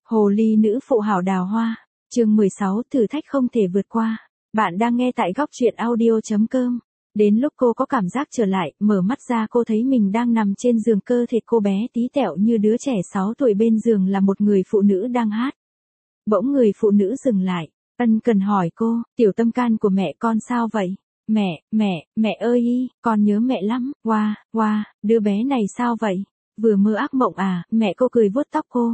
Hồ ly nữ phụ hảo đào hoa, chương 16 thử thách không thể vượt qua. Bạn đang nghe tại góc truyện audio.com. Đến lúc cô có cảm giác trở lại, mở mắt ra cô thấy mình đang nằm trên giường, cơ thể cô bé tí tẹo như đứa trẻ 6 tuổi, bên giường là một người phụ nữ đang hát. Bỗng người phụ nữ dừng lại, ân cần hỏi cô, tiểu tâm can của mẹ con sao vậy? Mẹ ơi, con nhớ mẹ lắm, wow, đứa bé này sao vậy? Vừa mơ ác mộng à? Mẹ cô cười vuốt tóc cô.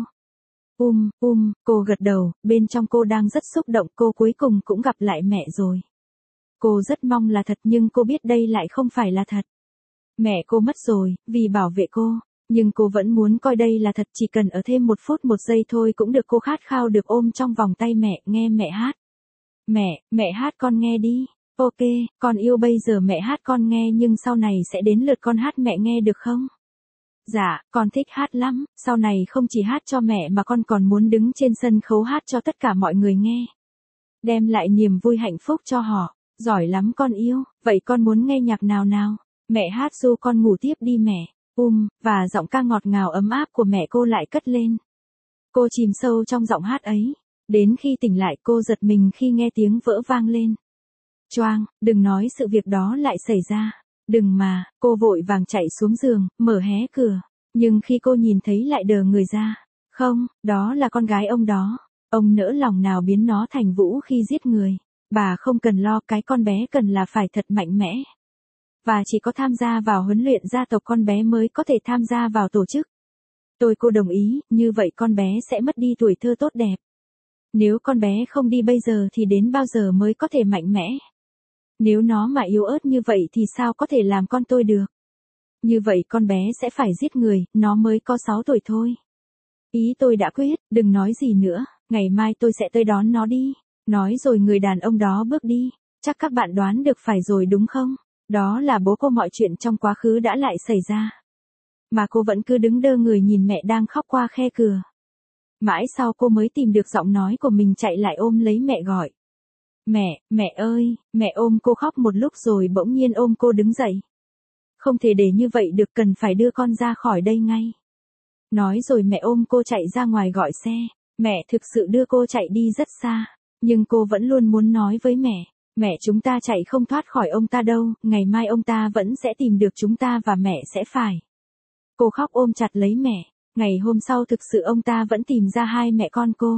Cô gật đầu, bên trong cô đang rất xúc động, cô cuối cùng cũng gặp lại mẹ rồi. Cô rất mong là thật nhưng cô biết đây lại không phải là thật. Mẹ cô mất rồi, vì bảo vệ cô, nhưng cô vẫn muốn coi đây là thật, chỉ cần ở thêm 1 phút 1 giây thôi cũng được. Cô khát khao được ôm trong vòng tay mẹ, nghe mẹ hát. Mẹ hát con nghe đi. Ok, con yêu, bây giờ mẹ hát con nghe nhưng sau này sẽ đến lượt con hát mẹ nghe được không? Dạ, con thích hát lắm, sau này không chỉ hát cho mẹ mà con còn muốn đứng trên sân khấu hát cho tất cả mọi người nghe. Đem lại niềm vui hạnh phúc cho họ. Giỏi lắm con yêu, vậy con muốn nghe nhạc nào nào? Mẹ hát ru con ngủ tiếp đi mẹ. Và giọng ca ngọt ngào ấm áp của mẹ cô lại cất lên. Cô chìm sâu trong giọng hát ấy. Đến khi tỉnh lại cô giật mình khi nghe tiếng vỡ vang lên. Choang, đừng nói sự việc đó lại xảy ra. Đừng mà, cô vội vàng chạy xuống giường, mở hé cửa. Nhưng khi cô nhìn thấy lại đờ người ra. Không, đó là con gái ông đó. Ông nỡ lòng nào biến nó thành vũ khi giết người. Bà không cần lo, cái con bé cần là phải thật mạnh mẽ. Và chỉ có tham gia vào huấn luyện gia tộc con bé mới có thể tham gia vào tổ chức. Cô đồng ý, như vậy con bé sẽ mất đi tuổi thơ tốt đẹp. Nếu con bé không đi bây giờ thì đến bao giờ mới có thể mạnh mẽ? Nếu nó mà yếu ớt như vậy thì sao có thể làm con tôi được? Như vậy con bé sẽ phải giết người, nó mới có 6 tuổi thôi. Ý tôi đã quyết, đừng nói gì nữa, ngày mai tôi sẽ tới đón nó đi. Nói rồi người đàn ông đó bước đi. Chắc các bạn đoán được phải rồi đúng không? Đó là bố cô, mọi chuyện trong quá khứ đã lại xảy ra. Mà cô vẫn cứ đứng đơ người nhìn mẹ đang khóc qua khe cửa. Mãi sau cô mới tìm được giọng nói của mình, chạy lại ôm lấy mẹ gọi. Mẹ ơi, mẹ ôm cô khóc một lúc rồi bỗng nhiên ôm cô đứng dậy. Không thể để như vậy được, cần phải đưa con ra khỏi đây ngay. Nói rồi mẹ ôm cô chạy ra ngoài gọi xe. Mẹ thực sự đưa cô chạy đi rất xa. Nhưng cô vẫn luôn muốn nói với mẹ, chúng ta chạy không thoát khỏi ông ta đâu, ngày mai ông ta vẫn sẽ tìm được chúng ta và mẹ sẽ phải. Cô khóc ôm chặt lấy mẹ, ngày hôm sau thực sự ông ta vẫn tìm ra hai mẹ con cô.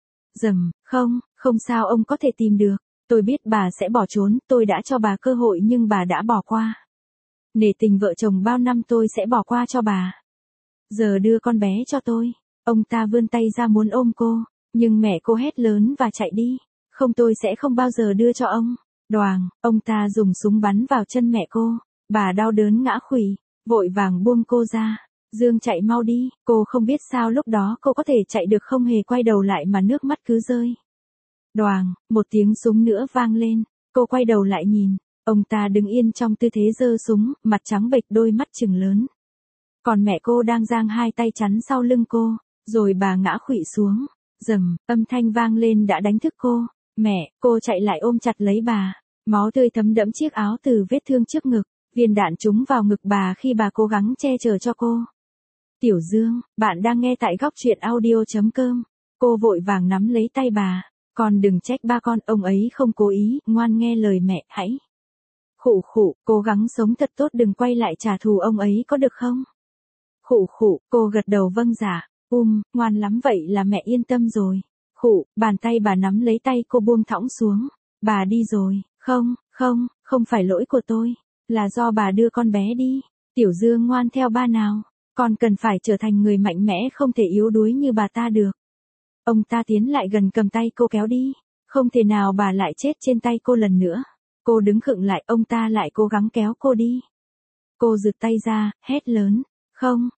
Không sao, ông có thể tìm được, tôi biết bà sẽ bỏ trốn, tôi đã cho bà cơ hội nhưng bà đã bỏ qua. Nể tình vợ chồng bao năm tôi sẽ bỏ qua cho bà. Giờ đưa con bé cho tôi. Ông ta vươn tay ra muốn ôm cô. Nhưng mẹ cô hét lớn và chạy đi. Không, tôi sẽ không bao giờ đưa cho ông. Đoàng, ông ta dùng súng bắn vào chân mẹ cô. Bà đau đớn ngã khuỵu, vội vàng buông cô ra. Dương, chạy mau đi. Cô không biết sao lúc đó cô có thể chạy được, không hề quay đầu lại mà nước mắt cứ rơi. Đoàng, một tiếng súng nữa vang lên. Cô quay đầu lại nhìn. Ông ta đứng yên trong tư thế giơ súng, mặt trắng bệch, đôi mắt trừng lớn. Còn mẹ cô đang giang hai tay chắn sau lưng cô. Rồi bà ngã khuỵu xuống. Âm thanh vang lên đã đánh thức cô. Mẹ, cô chạy lại ôm chặt lấy bà. Máu tươi thấm đẫm chiếc áo từ vết thương trước ngực. Viên đạn trúng vào ngực bà khi bà cố gắng che chở cho cô. Tiểu Dương, bạn đang nghe tại góc truyện audio.com. Cô vội vàng nắm lấy tay bà. Con đừng trách ba con, ông ấy không cố ý, ngoan nghe lời mẹ, hãy. Khụ, cố gắng sống thật tốt, đừng quay lại trả thù ông ấy có được không? Khụ, cô gật đầu vâng dạ. Ngoan lắm, vậy là mẹ yên tâm rồi. Bàn tay bà nắm lấy tay cô buông thõng xuống. Bà đi rồi. Không phải lỗi của tôi. Là do bà đưa con bé đi. Tiểu Dương ngoan theo ba nào. Con cần phải trở thành người mạnh mẽ, không thể yếu đuối như bà ta được. Ông ta tiến lại gần cầm tay cô kéo đi. Không thể nào bà lại chết trên tay cô lần nữa. Cô đứng khựng lại, ông ta lại cố gắng kéo cô đi. Cô giựt tay ra, hét lớn. Không,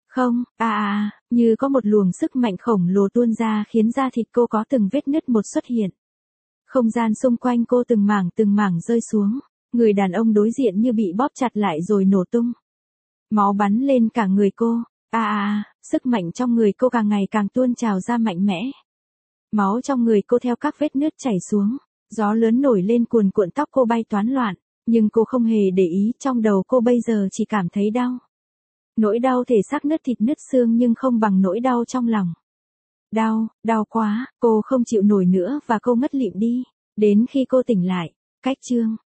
như có một luồng sức mạnh khổng lồ tuôn ra khiến da thịt cô có từng vết nứt một xuất hiện. Không gian xung quanh cô từng mảng rơi xuống. Người đàn ông đối diện như bị bóp chặt lại rồi nổ tung. Máu bắn lên cả người cô. Sức mạnh trong người cô càng ngày càng tuôn trào ra mạnh mẽ. Máu trong người cô theo các vết nứt chảy xuống. Gió lớn nổi lên cuồn cuộn, tóc cô bay toán loạn. Nhưng cô không hề để ý, trong đầu cô bây giờ chỉ cảm thấy đau. Nỗi đau thể xác, nứt thịt nứt xương nhưng không bằng nỗi đau trong lòng. Đau quá, cô không chịu nổi nữa và cô ngất lịm đi. Đến khi cô tỉnh lại, cách chương